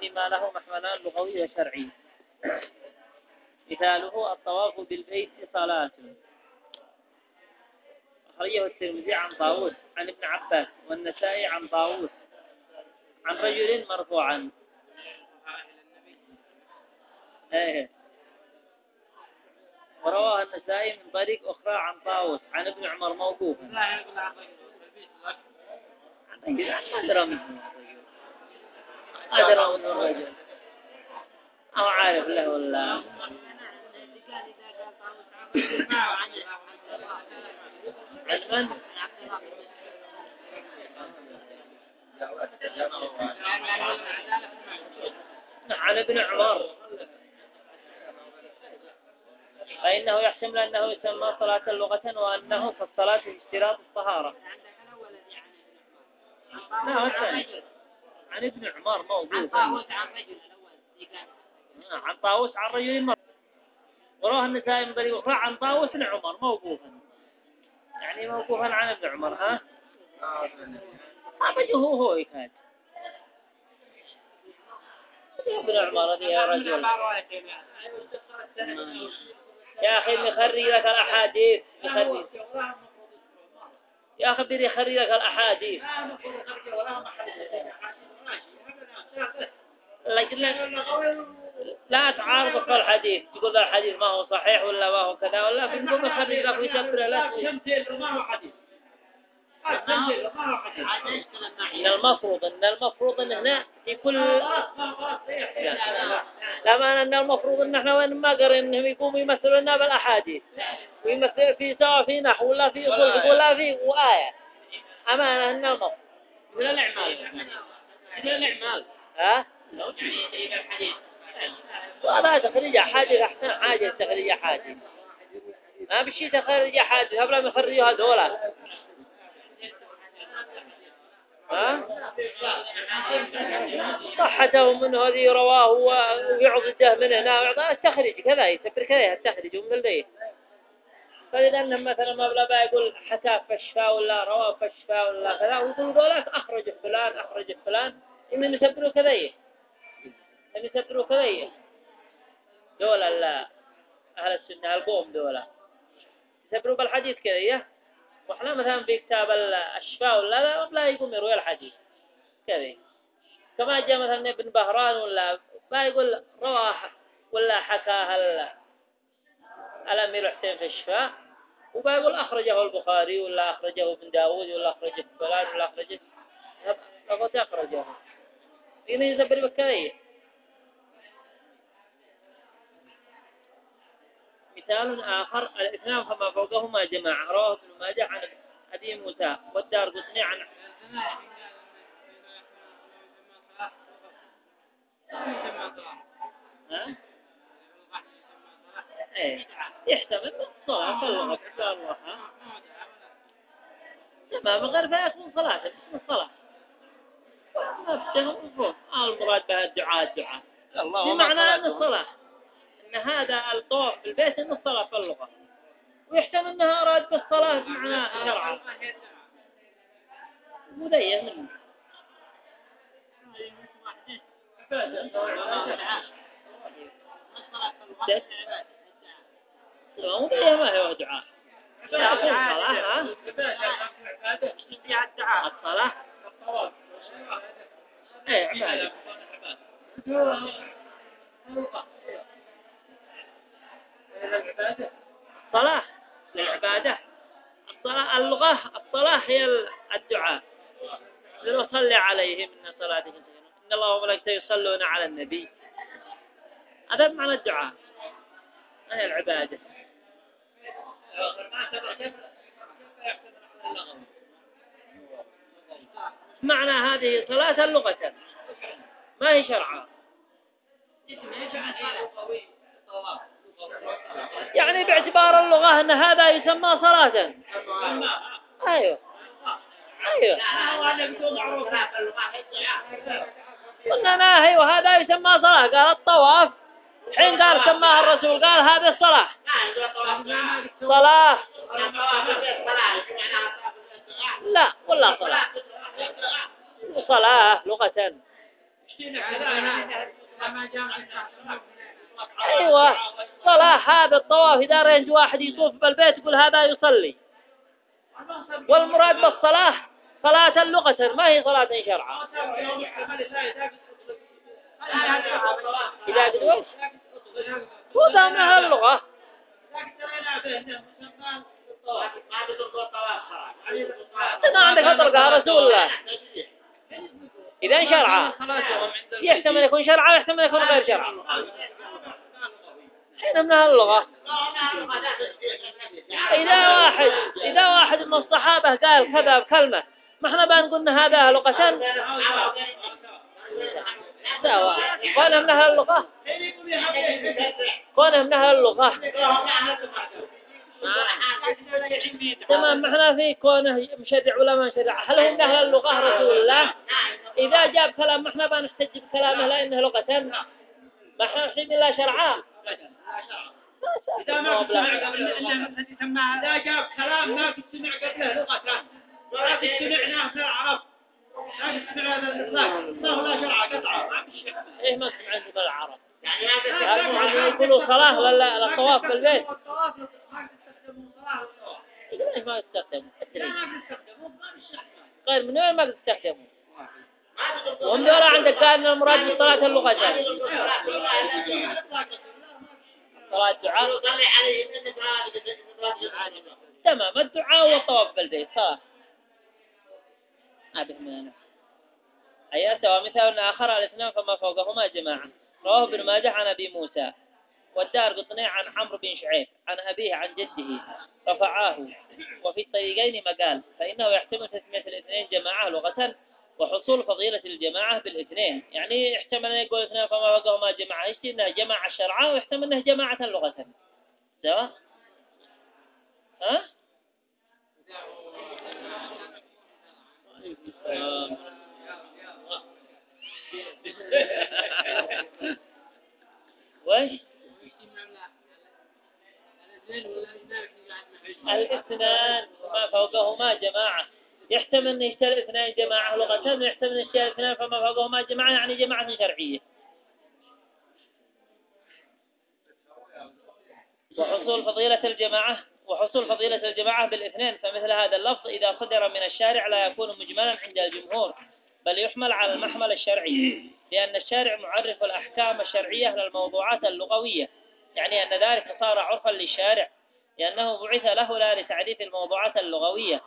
فيما له محملان لغوي وشرعي. مثاله الطواف بالبيت صلاة. أخرجه الترمذي عن طاووس عن ابن عباس والنسائي عن طاووس عن رجل مرفوعا. ورواه النسائي من طريق أخرى عن طاووس عن ابن عمر موقوفا. أدرى منه الرجل أو عارف له ولا عن من؟ عن ابن عمر، فإنه يحتمل أنه يسمى صلاة لغة وأنه كالصلاة اشتراط الطهارة. لا الثاني عن ابن عمر موجود عن طاووس عن رجل مرفوعا. وراه النسائي من طريق أخرى عن طاووس بن عمر موقوفا، يعني موقوفا عن ابن عمر. ها أبجه هو يكاد ابن عمر هذه يا رجل يا أخي بيخري لك الأحاديث، يا أخي بيخري لك الأحاديث لكن لا تعارض في الحديث، تقول الحديث ما هو صحيح ولا ما هو كذا ولا في نقوم يخرج لك ويشبر لك. إن المفروض إن هنا في كل لما أن المفروض إن إحنا وين ما قرر إنهم يقوموا يمثلوا لنا بالأحاديث ويمثل في سواء في نحو ولا في أصول ولا في وآية. أمانة إن المفروض من الأعمال ها وهذا تخرج حادث أحسن حاجة تخرج حادث ما بشي تخرج حادث قبل ما يخرجوا هذولا. ها صحته من هذه رواه ويعضده من هنا ويعطاه التخرج كذا يسبر كذا التخرج ومن البيت. فإذا مثلا ما بلا يقول حكى فشفاء ولا رواه فشفاء ولا كذا ويقول ذولاك أخرج فلان إن يسبروا كذا دولا لا أهل السنة القوم دولا يسبروا بالحديث كذا. وإحنا مثلا في كتاب الشفاء ولا لا يقوم يروي الحديث كذا كما جاء مثلا ابن بهران ولا ما يقول رواه ولا حكاها الأمير حسين في الشفاء وبيقول أخرجه البخاري ولا أخرجه ابن داود ولا أخرجه فلان ولا أخرجه هنا يزبر بكذا. مثال آخر الاثنان فما فوقهما جماعة. رواه ابن ماجه عن أبي موسى والدارقطني عن يحتمل الصلاة الله تمام غير فيكون صلاة اسم الصلاة نفسه مفهوم المراد بها الدعاء بمعنى أن الصلاة أن هذا الطواف في البيت أن الصلاة في اللغة ويحتمل أنها أراد بالصلاة بمعنى شرعا مذيع منه مذيع ما هو دعاء الصلاة ايه عبادة الصلاة للعبادة. الصلاة اللغة الصلاة هي الدعاء لنصلي عليه من صلاتك إن الله وملائكته يصلون على النبي هذا بمعنى الدعاء هي العبادة. معنى هذه صلاة اللغة ما هي شرعا يعني باعتبار اللغة أن هذا يسمى صلاة. أيوه قلنا ناهي وهذا يسمى صلاة. قال الطواف حين قال سماها الرسول قال هذه الصلاة لا ولا صلاة لغة أيوة صلاة هذا الطواف إذا رأيت واحد يطوف بالبيت يقول هذا يصلي، والمراد بالصلاة صلاة اللغة ما هي صلاة شرعا. إذا قد وش هو دامها اللغة أنا عندك أطلقها رسول الله إذا شرعا يحتمل يكون شرعا ويحتمل يكون غير شرعا. حين منها اللغة إذا واحد من الصحابة قال كذا بكلمة ما احنا بنقول إن هذا لغة سواء كونه منها اللغة تمام. ما احنا في كونه مشرع ولا ما مشرع، هل هو منها اللغة رسول الله إذا جاب كلام ما احنا بنحتج بكلامه لأنه لغة ما احنا نحتج إلا شرعا. إذا ما تسمع قبل إلا يسمى إذا جاب كلام ما تسمع قبله لغة ما تسمعناه في العرب ما تسمع هذا الإطلاق ما هو لا شرع قطعة إيه ما تسمع عندنا العرب يعني يقولوا صلاة لا الطواف بالبيت إيه ما تستخدموا غير من وين ما تستخدموا وهم دولة عندك كان المراد بالصلاة اللغتين صلاة الدعاء تمام. الدعاء والطواف بالبيت صلاة هذا من أي سواء مثال آخر الاثنين فما فوقهما جماعة. رواه ابن ماجه عن أبي موسى والدار قطني عن عمرو بن شعيب عن أبيه عن جده رفعاه وفي الطريقين مقال فإنه يحتمل تسمية الاثنين جماعة لغة وحصول فضيلة الجماعة بالاثنين. يعني يحتمل أن يقول اثنين فما فوقهما جماعة يشتي أنها جماعة شرعا ويحتمل أنها جماعة لغة سواء ها؟ وش؟ الاثنان ما فوقهما جماعة يحتمل أن يشتري الاثنين جماعة لغة ويحتمل أن يشتري الاثنين فما فوقهما جماعة يعني جماعة شرعية. وحصول فضيلة الجماعة بالاثنين فمثل هذا اللفظ إذا صدر من الشارع لا يكون مجملا عند الجمهور بل يحمل على المحمل الشرعي لأن الشارع معرف الأحكام الشرعية للموضوعات اللغوية يعني أن ذلك صار عرفا للشارع لأنه بعث له لا لتعريف الموضوعات اللغوية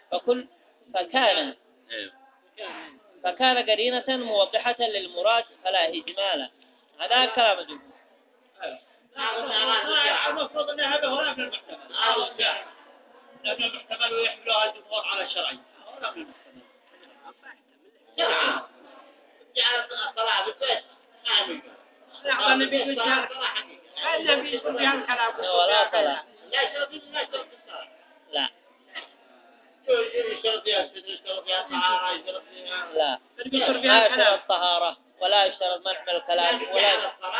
فكان قرينة موضحة للمراد فلا إجمالا. هذا كلام الجمهور. المفروض أن هذا هو لا في المحتمل لأن المحتمل ويحملها الجمهور على الشرعي جعل الصلاة بالبيت النبي يقول بها الكلام ولا صلاة لا يشرب الصلاة لا يشرب بها الطهارة لا ما يشترط الطهارة ولا يشترط منع من الكلام ولا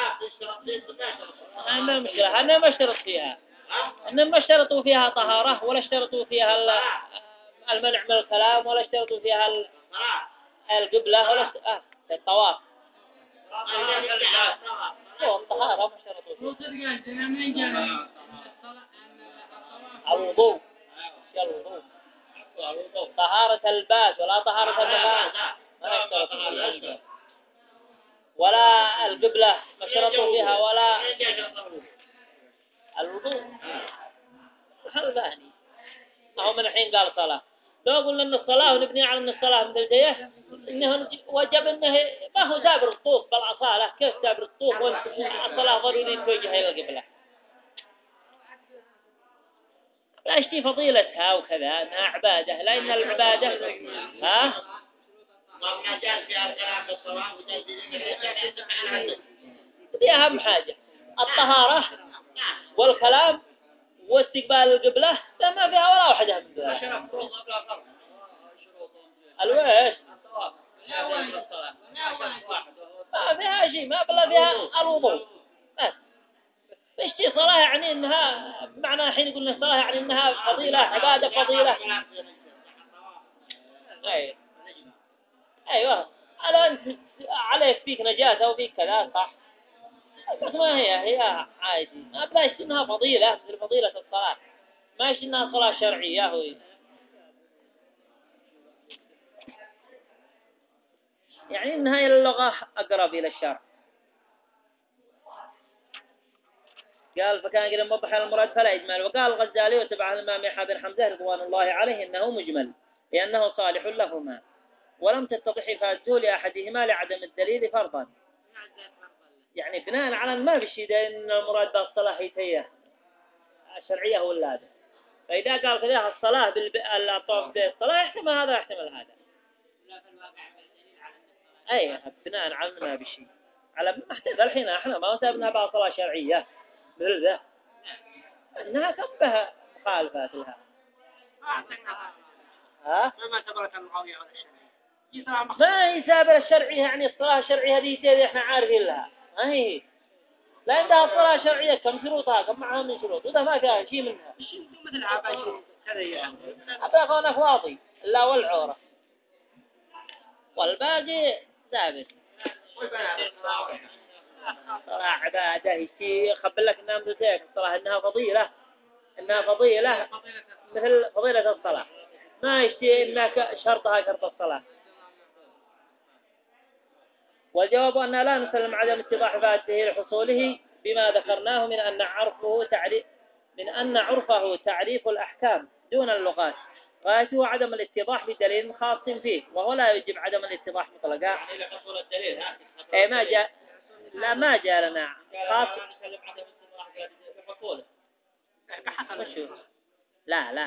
ما المشكلة أنا ما اشترط فيها أنهم ما اشترطوا فيها طهارة ولا اشترطوا فيها المنع من الكلام ولا اشترطوا فيها القبلة ولا الطواف الطهارة ما اشترطوا فيها. الوضوء طهارة الباس ولا طهارة المكان ما اشترطوا فيها ولا القبلة ما اشترطوا فيها ولا الوضوء هذاني أهو من الحين قال صلاة لو قلنا أن الصلاة ونبني على أن الصلاة مثل جيه إنه وجب إنه ما هو سابر الطوف بالعصالة كيف سابر الطوف والصلاة ضروري توجه إلى القبلة لا اشتي فضيلتها وكذا أنها عبادة لأن العبادة دي أهم حاجة الطهارة والكلام واستقبال القبلة ما فيها ولا واحدة من ذلك. الويش ما فيها شيء ما بلا فيها الوضوء بس اشتي صلاة يعني إنها معنى حين يقولنا صلاة يعني إنها فضيلة عبادة فضيلة أيوة على عليك فيك نجاسة وفيك كذا صح، بس ما هي عادي، ما بلاش إنها فضيلة مثل فضيلة الصلاة، ماشي إنها صلاة شرعية هو. يعني إنها اللغة أقرب إلى الشرع. قال فكان قد موضح المراد فلا إجمال. وقال الغزالي وتبع الإمام يحيى بن حمزة رضوان الله عليه إنه مجمل لأنه صالح لهما، ولم تتضح إفادته لأحدهما لعدم الدليل فرضا. يعني بناء على ما بشيء إن المراد بالصلاة هي الشرعية هو اللازم. فإذا قال كذا الصلاة بالطواف بالصلاة يحتمل هذا يحتمل هذا. أي بناء على ما بشيء على ما احتمل. الحين احنا ما سابناها بعض صلاة شرعية مثل ذا انها كبها مخالفات لها. ها ما اعتبرتها المقاوية ولا الشرعية. ما هي سابر الشرعية، يعني الصلاة الشرعية هذه احنا عارفين لها ما هي، لا عندها الصلاة الشرعية كم شروطها كم معها من شروط وده ما فيها شيء منها. مثل عباشي كذا يعني. أبدا كونه فاضي لا والعورة والباقي ثابت. صلاة عبادة يشي خبر لك إنها مدتك الصلاة إنها فضيلة، إنها فضيلة مثل فضيلة الصلاة، ما يشتي إنك شرطها شرط الصلاة. والجواب أن لا نسلم عدم اتضاح فاته لحصوله بما ذكرناه من أن عرفه تعريف الأحكام دون اللغات، غايته عدم الاتضاح بدليل خاص فيه، وهو لا يجب عدم الاتضاح مطلقا. أي ما جاء، لا ما جاء لنا خاص. لا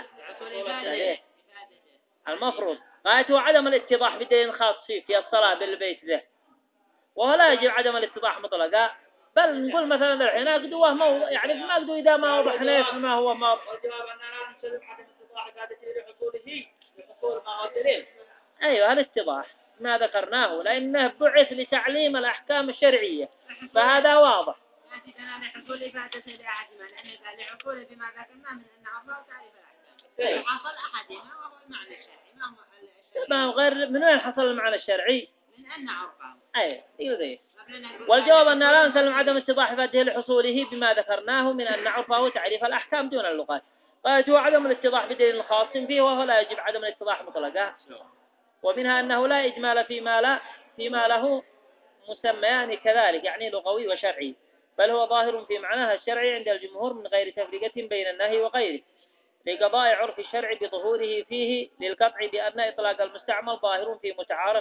المفروض غايته عدم الاتضاح بدليل خاص فيه في الصلاة بالبيت ذا، وهو لا يجب عدم الاتضاح مطلقا. بل نقول مثلا الحين أقدوه ما يعني ما أقدو إذا ما وضحنا ما هو ما. والجواب أننا لا نسلم عدم اتضاح فائدته لحصول ما هو دليل. أيوه الاتضاح ما ذكرناه لأنه بعث لتعليم الأحكام الشرعية، فهذا واضح. لحصول إفادته لأحدهما، لأنه قال لحصول بما ذكرنا من أن عرفه تعريف الأحكام. حصل أحدهما وهو المعنى الشرعي، ما هو ما غير من وين حصل المعنى الشرعي؟ من أن عرفه. أي ذي. والجواب أن لا نسلم عدم اتضاح فاته لحصوله بما ذكرناه من أن عرفه تعريف الأحكام دون اللغات، قالوا عدم الاتضاح بدليل خاص فيه، وهو لا يجب عدم الاتضاح مطلقا. ومنها أنه لا إجمال فيما له مسميان كذلك، يعني لغوي وشرعي، بل هو ظاهر في معناها الشرعي عند الجمهور من غير تفرقة بين النهي وغيره، لقضاء عرف الشرع بظهوره فيه للقطع بأن إطلاق المستعمل ظاهر في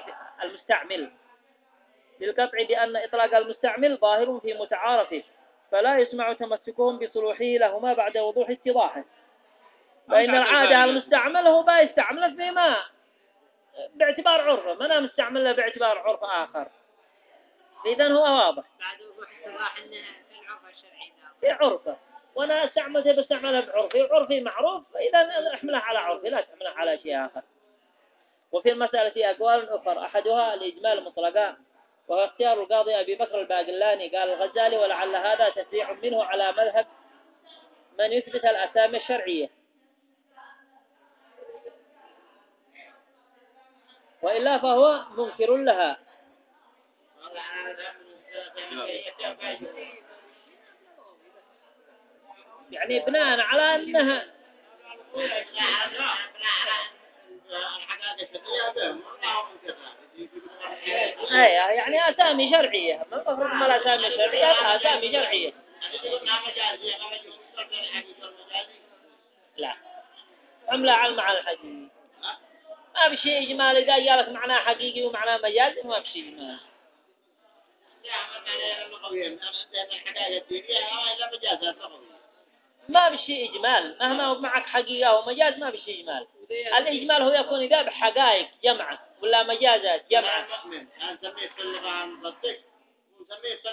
متعارفه، فلا يسمع تمسكهم بصلوحه لهما بعد وضوح اتضاحه. فإن العادة المستعمل هو بيستعمله فيما باعتبار عرفه، ما أنا مستعمل له باعتبار عرف آخر، إذن هو واضح بعد وضوح اتضاح أنه في العرف الشرعي في عرفه، وأنا استعملته بستعمله بعرفي معروف، إذن احمله على عرفي لا تحمله على شيء آخر. وفي المسألة أقوال أخرى أحدها الإجمال مطلقا، وهو اختيار القاضي أبي بكر الباقلاني. قال الغزالي ولعل هذا تسريع منه على مذهب من يثبت الأسامي الشرعية، وإلا فهو منكر لها. يعني بناء على أنها يعني أسامي شرعية، ما المفروض ما الأسامي الشرعية أسامي شرعية. لا عملة على المعنى الحقيقي، ما بشيء إجمالي إذا جالك معنى حقيقي ومعنى مجازي ما بشيء إجمالي. ما بشيء إجمال مهما هو معك حقيقة ومجاز ما بشيء إجمال. الإجمال هو يكون إذا بحقائق جمعة ولا مجازات جمعة. نسميه في اللغة المفتش ونسميه في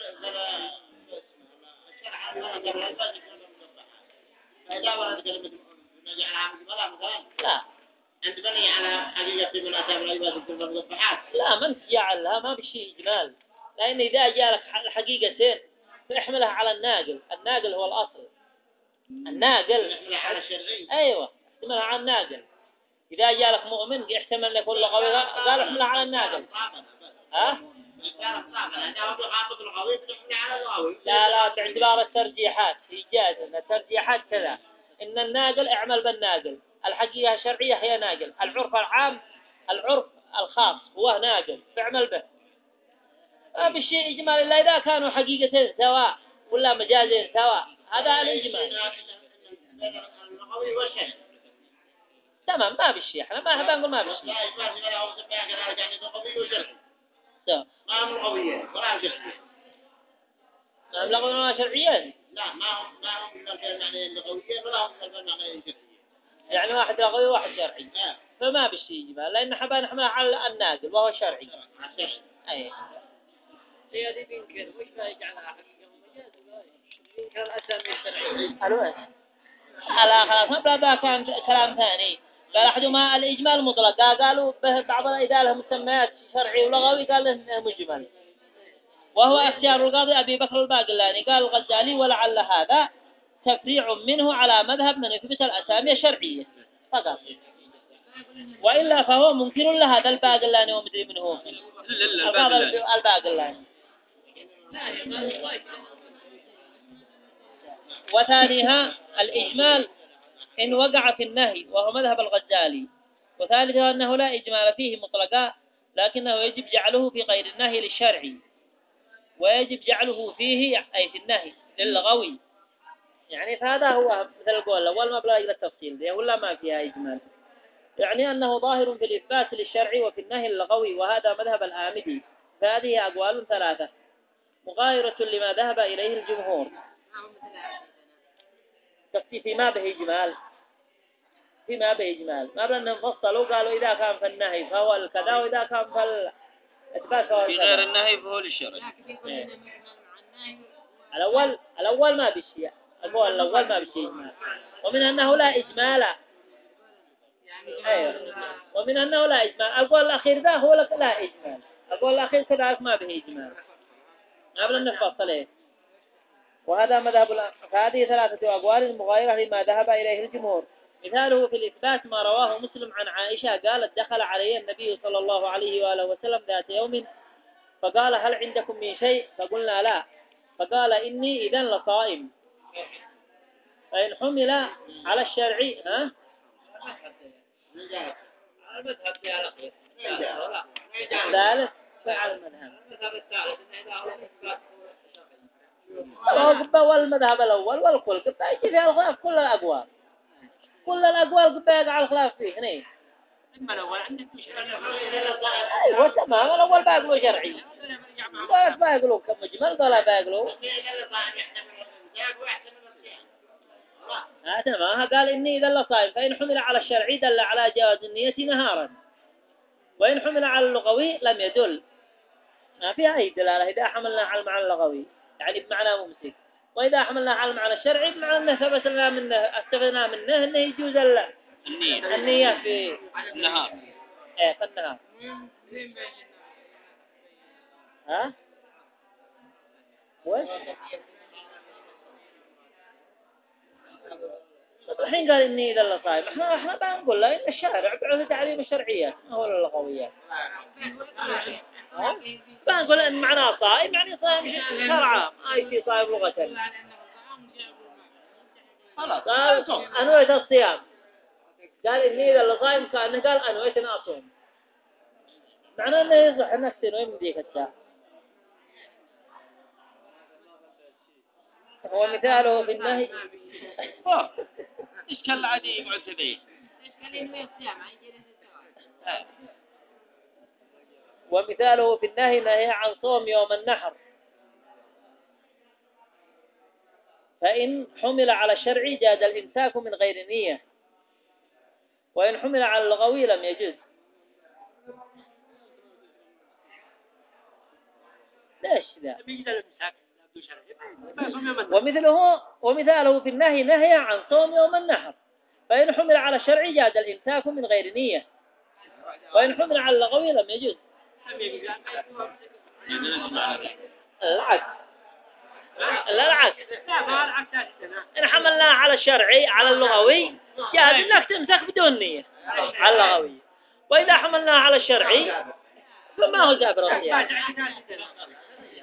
الشرع فإذا ورد كلمة نجعلها مثلا لا عند بني على حقيقة من أسامي العباد الكلمة المصبحات لا ما تجعلها ما بشيء إجمال، لأن إذا جاء لك الحقيقتين فاحملها على الناقل هو الأصل. الناقل على الشرعي أيوة احتملها على الناقل. إذا جاء لك مؤمن يحتمل لك اللغوي قال احملها على الناقل. ها لا باعتبار الترجيحات إيجاز أن الترجيحات كذا إن الناقل اعمل بالناقل الحقيقة الشرعية هي ناقل العرف العام العرف الخاص هو ناقل فاعمل به ما بالشيء إجمال إلا إذا كانوا حقيقتين سواء ولا مجازين سواء هذا الإجمال تمام ما بالشيء احنا ما بنقول ما بالشيء نعم لغوية شرعية لا ما هم من المعنى اللغوية ولا هم من المعنى الشرعية يعني واحد لغوي وواحد شرعي فما بالشيء إجمال لأن حبا نحمل على الناقل وهو شرعي أي هي دي بينكر مش لا يجعلها حقيقة ومجاز ينكر الأسامي الشرعية الوقت على خلاص ما بلا كان كلام ثاني قال أحدهما الإجمال مطلق قالوا به بعض إذا لهم مسميات شرعي ولغوي قال له مجمل وهو اختيار القاضي أبي بكر الباقلاني قال الغزالي ولعل هذا تفريع منه على مذهب من يثبت الأسامي الشرعية فقط وإلا فهو منكر لهذا الباقلاني ومدري منه هو الباقلاني وثانيها الإجمال إن وقع في النهي وهو مذهب الغزالي وثالثها أنه لا إجمال فيه مطلقا لكنه يجب جعله في غير النهي للشرعي ويجب جعله فيه أي في النهي للغوي يعني فهذا هو مثل القول الأول ما بلا إلى التفصيل دي ولا ما فيها إجمال يعني أنه ظاهر في الإثبات للشرعي وفي النهي اللغوي وهذا مذهب الآمدي فهذه أقوال ثلاثة مغايرة لما ذهب إليه الجمهور فيما به إجمال فيما به إجمال ما بأنهم فصلوا قالوا إذا كان في النهي فهو الكذا وإذا كان في الإثبات فهو في غير النهي فهو للشرع الأول ما بشيء الأول ما بشيء إجمال ومن أنه لا إجمال أيوه ومن أنه لا إجمال القول الأخير ذا هو لا إجمال القول الأخير كذلك ما به إجمال ما بأن نفصل إيه وهذا مذهب فهذه ثلاثة أقوال مغايرة لما ذهب إليه الجمهور مثاله في الإثبات ما رواه مسلم عن عائشة قالت دخل علي النبي صلى الله عليه وآله وسلم ذات يوم فقال هل عندكم من شيء فقلنا لا فقال إني إذن لصائم فإن حمل على الشرعي ها ثالث فعل المذهب والمذهب الأول والكل قبل يجي فيها الخلاف كل الأقوال قبل يقع الخلاف فيه هنا أما الأول عندك مش أيوة تمام الأول باقلوا شرعي ولا باقلوا كمجمل ولا باقلوا تمام قال إني إذا لصائم فإن حمل على الشرعي دل على جواز النية نهارا وإن حمل على اللغوي لم يدل ما فيها أي دلالة إذا حملنا على المعنى اللغوي يعني بمعنى ممسك وإذا حملنا على المعنى الشرعي بمعنى أنه استفدنا منه أنه يجوز النية في النهار في النهار ها وش الحين قال إني إذا الله صايم احنا بنقول له إن الشارع بعث تعليم الشرعيات ما هو اللغويات بنقول إن معناه صائم يعني صائم شرعا ما يجي صائم لغة خلاص أنويت الصيام قال إني إذا الله صايم كأنه قال أنويت أن أصوم معناه إنه يصح نفسه إنه يمديك الساعة هو مثاله في النهي إيش كان العادي معتدين ومثاله في النهي نهي عن صوم يوم النحر فإن حمل على الشرع جاز الإمساك من غير نية وإن حمل على اللغوي لم يجوز ليش ذا ومثاله في النهي نهي عن صوم يوم النحر فإن حمل على الشرع جاز الإمساك من غير نية وإن حمل على اللغوي لم يجوز العكس إن حملناه على الشرعي على اللغوي جاز إنك تمسك بدون نية على اللغوي وإذا حملناه على الشرعي فما هو جابر الصيام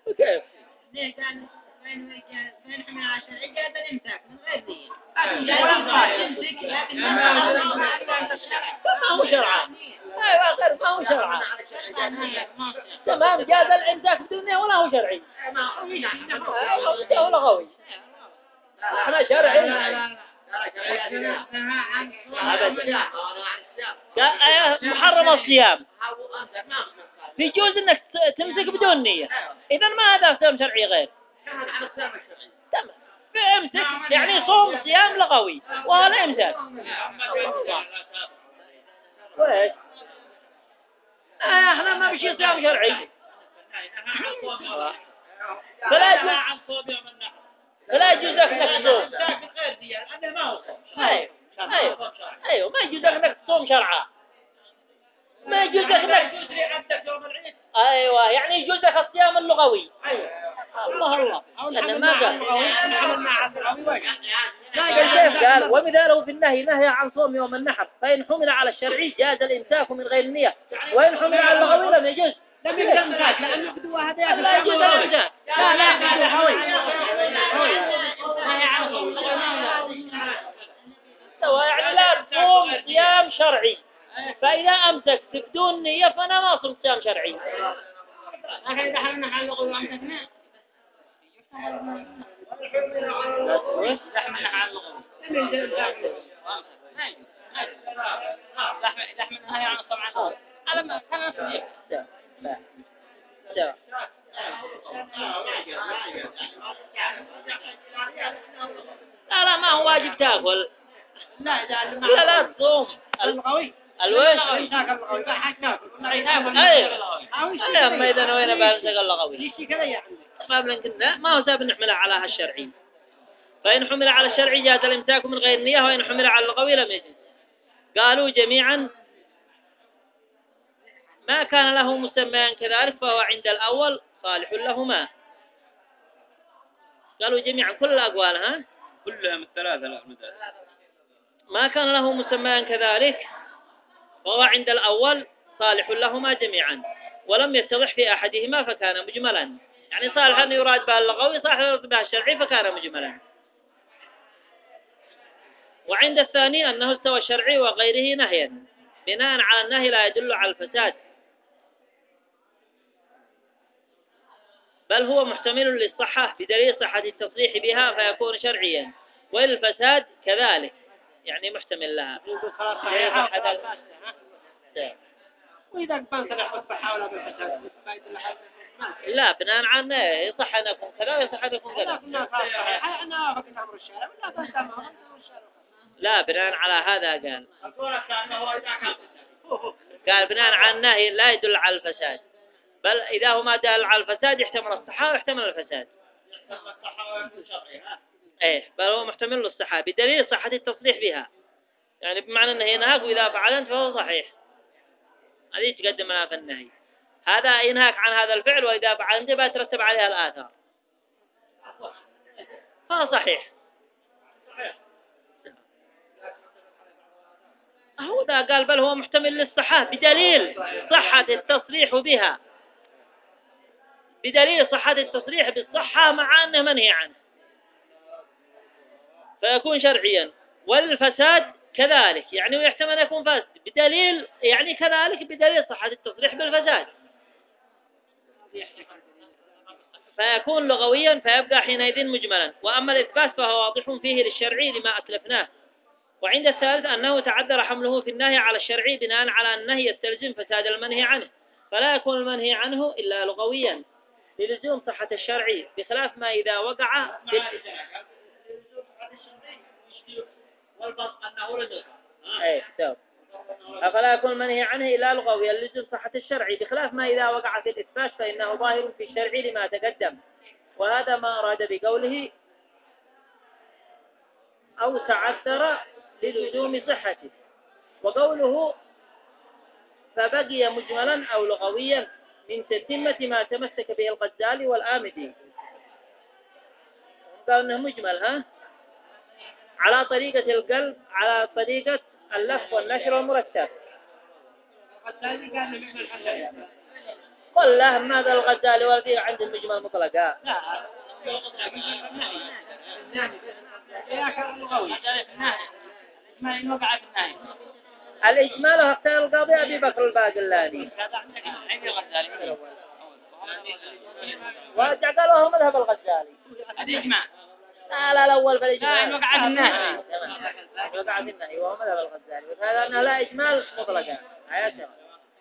كيف؟ ليه قال بين حمل على الشرعي جاز الإمساك من غير نية. تمسك لكن ما هو شرعا. أيوة غير ما هو شرعا. تمام جاز الإمساك بدون نية ولا هو شرعي. ولا غوي. احنا شرعي. محرم الصيام. بيجوز انك تمسك بدون نية. اذا ما هذا صيام شرعي غير. تمام. امسك يعني صوم صيام لغوي ولا امساك. وإيش؟ احنا ما بشي صيام شرعي. فلا يجوز لك انك تصوم. ايوه ما يجوز لك انك تصوم شرعا. ما يجوز لك انك ايوه يعني يجوز لك الصيام اللغوي. ايوه الله لأن ما قال ومثاله في النهي نهي عن صوم يوم النحر فإن حمل على الشرعي جاز الإمساك من غير نية وإن حمل على اللغوي لم يجوز. لم يجوز الإمساك لأنه بدوا هذا لا يجوز الإمساك. لا يعني لا تصوم صيام شرعي فإذا أمسكت بدون نية فأنا ما صمت صيام شرعي. أخي دخلنا على اللغوي وأمسكنا. دخلنا على اللغوي. دخلنا يعني طبعا. على ما كان صديق. لا ما هو واجب تأكل. لا تصوم اللغوي. الوش أيوة أما إذا نوينا بنمسك اللغوي ما هو سبب نحمله على هالشرعي. فإن حمل على الشرعي جاز الإمساك من غير نية وإن حمل على اللغوي لم يجوز. قالوا جميعا ما كان له مسمى كذلك فهو عند الأول صالح لهما. قالوا جميعا كل الأقوال ها كلها من الثلاثة لا مدى. ما كان له مسمى كذلك فهو عند الأول صالح لهما جميعا ولم يتضح في أحدهما فكان مجملا. يعني صالحا يراد به اللغوي صالحا يراد به الشرعي فكان مجملا. وعند الثاني أنه استوى الشرعي وغيره نهيا بناء على النهي لا يدل على الفساد بل هو محتمل للصحة بدليل صحة التصريح بها فيكون شرعيا والفساد كذلك يعني محتمل لها. وإذا كان صرح الصحة ولا بالفساد لا بناء عن يصح أن يكون كذا ويصح أن يكون كذا. لا بناء على هذا قال بناء على النهي لا يدل على الفساد بل إذا هو ما دل على الفساد يحتمل الصحة ويحتمل الفساد. إيه بل هو محتمل للصحة بدليل صحة التصريح بها يعني بمعنى أنه ينهاك وإذا فعلت فهو صحيح. هذه تقدم لنا في النهي هذا ينهاك عن هذا الفعل وإذا فعلت بترتب عليها الآثار صحيح. هو ذا قال بل هو محتمل للصحة بدليل صحة التصريح بها بدليل صحة التصريح بالصحة مع أنه منهي عنه فيكون شرعيا والفساد كذلك يعني ويحتمل أن يكون فاسد بدليل يعني كذلك بدليل صحة التصريح بالفساد فيكون لغويا فيبقى حينئذ مجملا. وأما الإثبات فهو واضح فيه للشرعي لما أسلفناه. وعند الثالث أنه تعذر حمله في النهي على الشرعي بناء على النهي يستلزم فساد المنهي عنه فلا يكون المنهي عنه إلا لغويا للزوم صحة الشرعي بخلاف ما إذا وقع فلا يكون المنهي عنه إلا لغويا للزوم صحة الشرعي بخلاف ما إذا وقع في الإثبات فإنه ظاهر في الشرع لما تقدم. وهذا ما أراد بقوله أو تعذر للزوم صحته. وقوله فبقي مجملا أو لغويا من تتمة ما تمسك به الغزالي والآمدي. قال إنه مجمل على طريقة القلب على طريقة اللف والنشر والمرتب. والله ماذا الغزالي والذي عند المجمل مطلقة ما وقع في النهي. الإجمال اختار القاضي أبي بكر الباقلاني ورجع قال وهو مذهب الغزالي الإجماع. لا الأول فالإجمال لا وقع في النهي. وقع في النهي وهو مذهب الغزالي وهذا أنه لا إجمال مطلقة عياته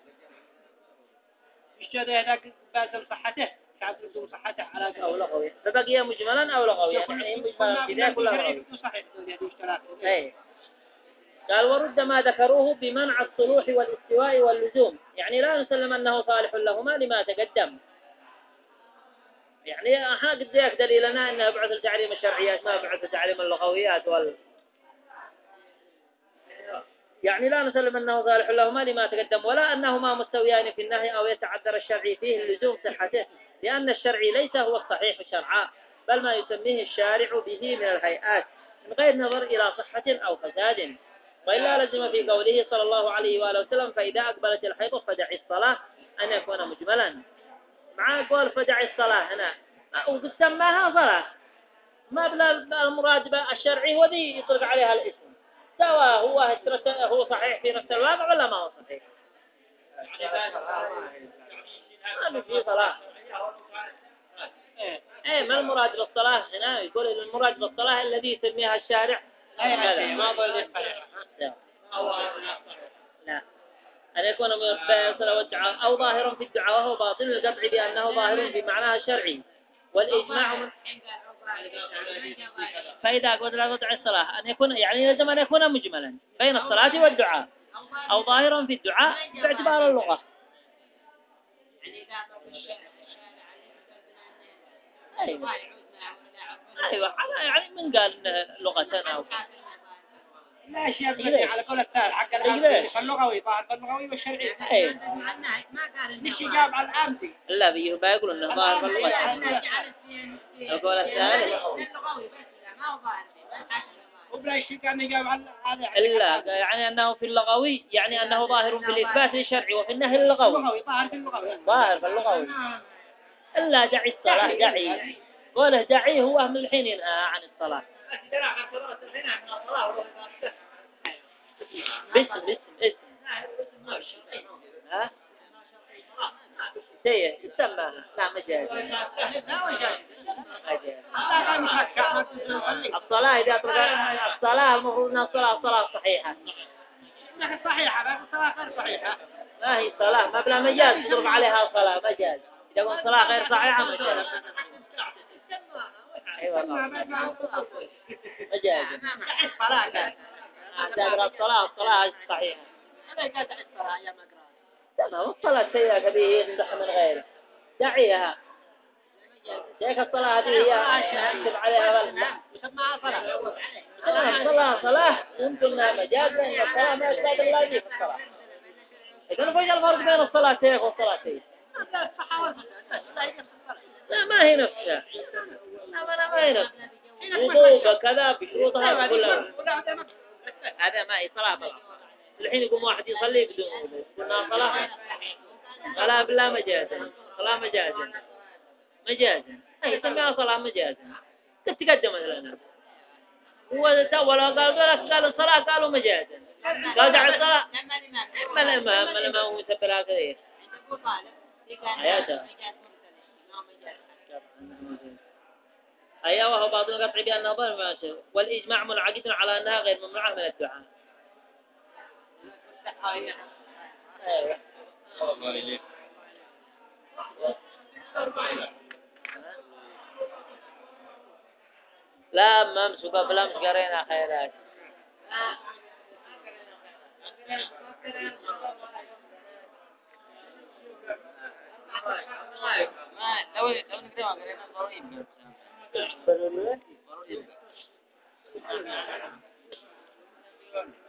مش هذا هذاك باسل صحته كعبد صحته على أو لغوي فبقي مجملا أو لغويا يعني مجملا في ذاك ولا لغوي صحيح اشتراك أي قال ورد ما ذكروه بمنع الصلوح والاستواء واللزوم يعني لا نسلم أنه صالح لهما لما تقدم يعني احنا قد ذاك دليلنا أنه بعث التعليم الشرعيات ما بعث تعليم اللغويات يعني لا نسلم أنه صالح لهما لما تقدم ولا أنهما مستويان في النهي أو يتعذر الشرعي فيه اللزوم صحته لأن الشرعي ليس هو الصحيح شرعا بل ما يسميه الشارع به من الهيئات من غير نظر إلى صحة أو فساد وإلا لزم في قوله صلى الله عليه وآله وسلم فإذا أقبلت الحيض فدع الصلاة أن يكون مجملا مع قول فدع الصلاة هنا وقد سماها صلاة ما بلا المراد الشرعي هو ذي يطلق عليها الاسم سواء هو صحيح في نفس الواقع ولا ما هو صحيح ما في صلاة ما المراد بالصلاة هنا يقول المراد بالصلاة الذي يسميها الشارع ما ضل لا أن يكون مباشرا والدعاء أو ظاهرا في الدعاء وهو باطن القطع بأنه ظاهر في معناها الشرعي والإجماع من فإذا قلت لا تدع الصلاة أن يكون يعني لازم أن يكون مجملا بين الصلاة والدعاء أو ظاهرا في الدعاء باعتبار اللغة أيوة يعني من قال لغتنا أو لا شيء بني على قول الثالث حق الآمدي فاللغوي ظاهر فاللغوي والشرعي ليش جاب على الآمدي لا بيقولوا إنه ظاهر فاللغة القول الثالث وبلا شيء كان يجاب على هذا إلا يعني أنه في اللغوي يعني أنه ظاهر في الإثبات للشرع وفي النهي اللغوي ظاهر في اللغوي ظاهر في اللغوي إلا دعي الصلاة دعي قوله دعي هو من الحين ينهى عن الصلاة باسم ها سيه يسمى لا مجاز الصلاة إذا طلع الصلاة المفروض أنها صلاة صحيحة إنها صحيحة بس الصلاة غير صحيحة ما هي صلاة ما بلا مجاز تضرب عليها صلاة مجاز إذا قلت صلاة غير صحيحة مجاز أيوة مجاز الصلاة تدرى الصلاة صحيحة أنا قاعد الصلاة يا مقرأ تمام الصلاة سيئة كبيرة يصح من غيره دعيها شيخ الصلاة هذه هي يكتب عليها يسمى صلاة يمكن أنها مجاز لأن الصلاة ما يزداد الله في الصلاة إذن فوش الفرق بين الصلاتين والصلاتين لا ما هي نفسها ما هي نفسها وضوء كذا بشروطها كلها هذا ما هي صلاة بلا الحين يقوم واحد يصلي بدون وضوء قلنا صلاة صلاة بالله مجازا صلاة مجازا أي سميها صلاة مجازا تتقدم لنا قال الصلاة قالوا مجازا قال دع الصلاة ما الإمام هو يسبر هكذا حياته أيوة وهو بعض القطع بأنه ظاهر ماشي والإجماع منعقد على أنها غير ممنوعة من الدعاء أيوة لا ما امسك قبل امس قرينا خيرات لو نقرأ قرينا ضروري ضروري